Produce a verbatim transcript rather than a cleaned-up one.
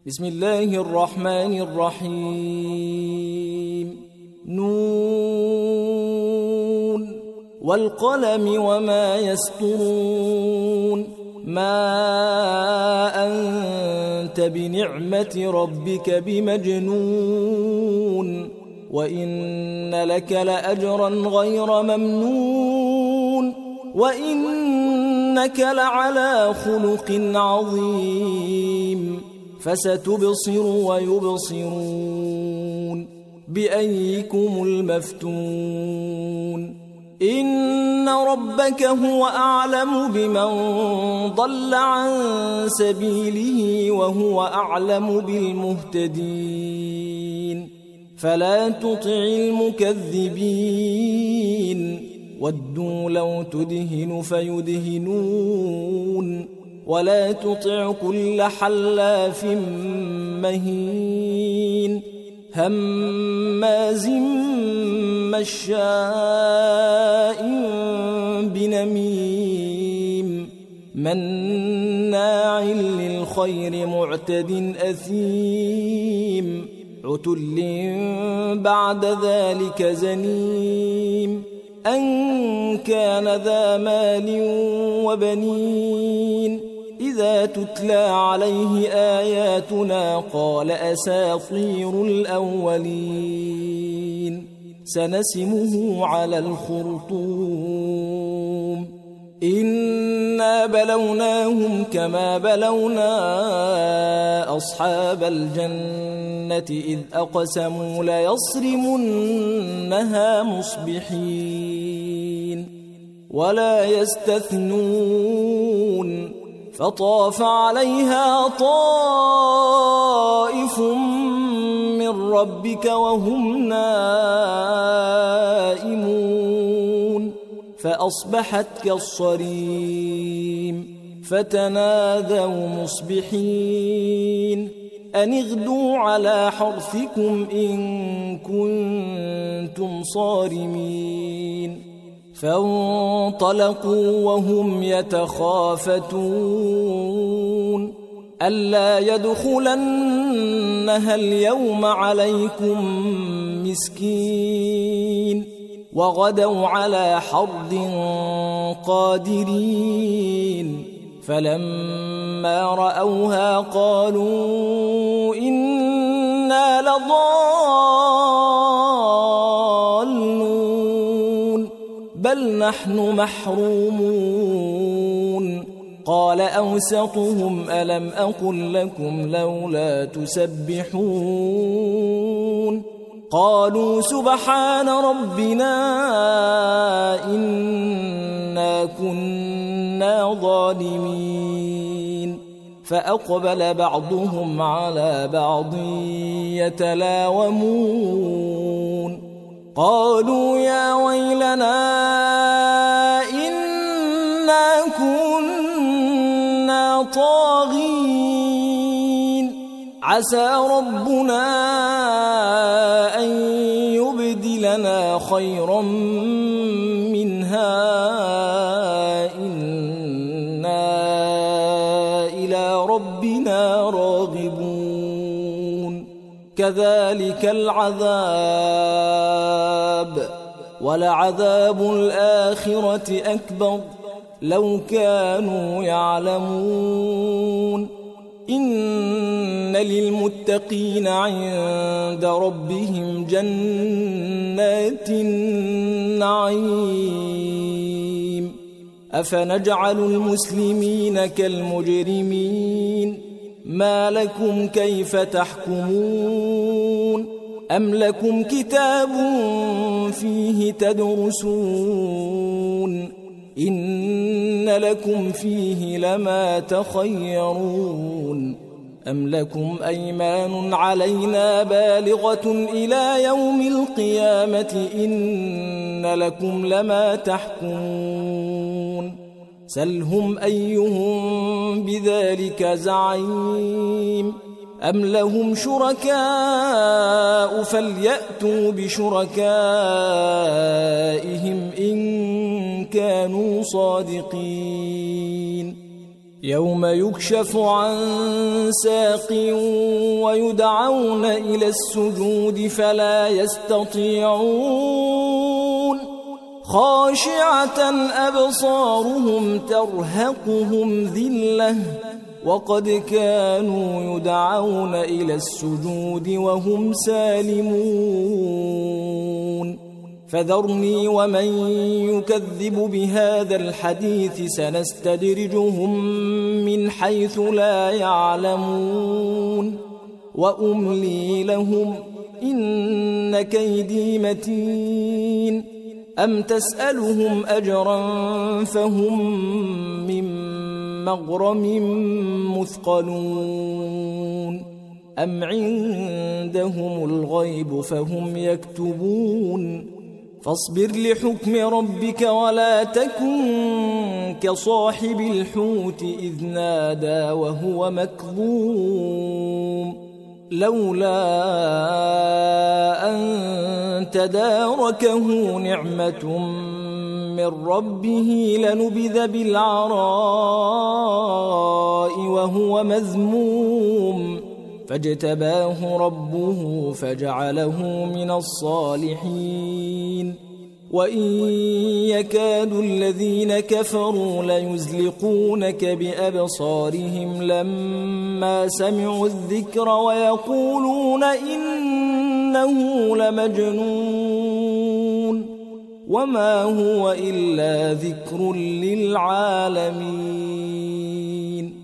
بسم الله الرحمن الرحيم. نون والقلم وما يسطرون. ما أنت بنعمة ربك بمجنون وإن لك لأجرا غير ممنون وإنك لعلى خلق عظيم. فستبصر ويبصرون بأيكم المفتون. إن ربك هو أعلم بمن ضل عن سبيله وهو أعلم بالمهتدين. فلا تطع المكذبين ودوا لو تدهن فيدهنون ولا تطع كل حلاف مهين هماز مشاء بنميم مناع للخير معتد أثيم عتل بعد ذلك زنيم أن كان ذا مال وبنين إذا تتلى عليه آياتنا قال أساطير الأولين. سنسمه على الخرطوم. إنا بلوناهم كما بلونا أصحاب الجنة إذ أقسموا ليصرمنها مصبحين ولا يستثنون. فطاف عليها طائف من ربك وهم نائمون فأصبحت كالصريم. فتنادوا مصبحين أن اغدوا على حرثكم إن كنتم صارمين. فانطلقوا وهم يتخافتون ألا يدخلنها اليوم عليكم مسكين وغدوا على حرد قادرين. فلما رأوها قالوا إنا لضالون بل نحن محرومون. قال أوسطهم ألم أقل لكم لولا تسبحون قالوا سبحان ربنا إنا كنا ظالمين. فأقبل بعضهم على بعض يتلاومون قالوا يا ويلنا إنا كنا طاغين عسى ربنا أن يبدلنا خيرا منها إنا إلى ربنا راغبون. كذلك العذاب ولعذاب الآخرة أكبر لو كانوا يعلمون. إن للمتقين عند ربهم جنات النعيم. أفنجعل المسلمين كالمجرمين ما لكم كيف تحكمون أم لكم كتاب فيه تدرسون إن لكم فيه لما تخيرون أم لكم أيمان علينا بالغة إلى يوم القيامة إن لكم لما تحكمون سلهم أيهم بذلك زعيم أم لهم شركاء فليأتوا بشركائهم إن كانوا صادقين يوم يكشف عن ساق ويدعون إلى السجود فلا يستطيعون خاشعة أبصارهم ترهقهم ذلة وقد كانوا يدعون إلى السجود وهم سالمون فذرني ومن يكذب بهذا الحديث سنستدرجهم من حيث لا يعلمون وأملي لهم إن كيدي متين أم تسألهم أجرا فهم من مغرم مثقلون أم عندهم الغيب فهم يكتبون فاصبر لحكم ربك ولا تكن كصاحب الحوت إذ نادى وهو مكظوم لولا أن تداركه نعمة من ربه لنبذ بالعراء وهو مذموم فاجتباه ربه فجعله من الصالحين وإن يكاد الذين كفروا ليزلقونك بأبصارهم لما سمعوا الذكر ويقولون إنه لمجنون وما هو إلا ذكر للعالمين.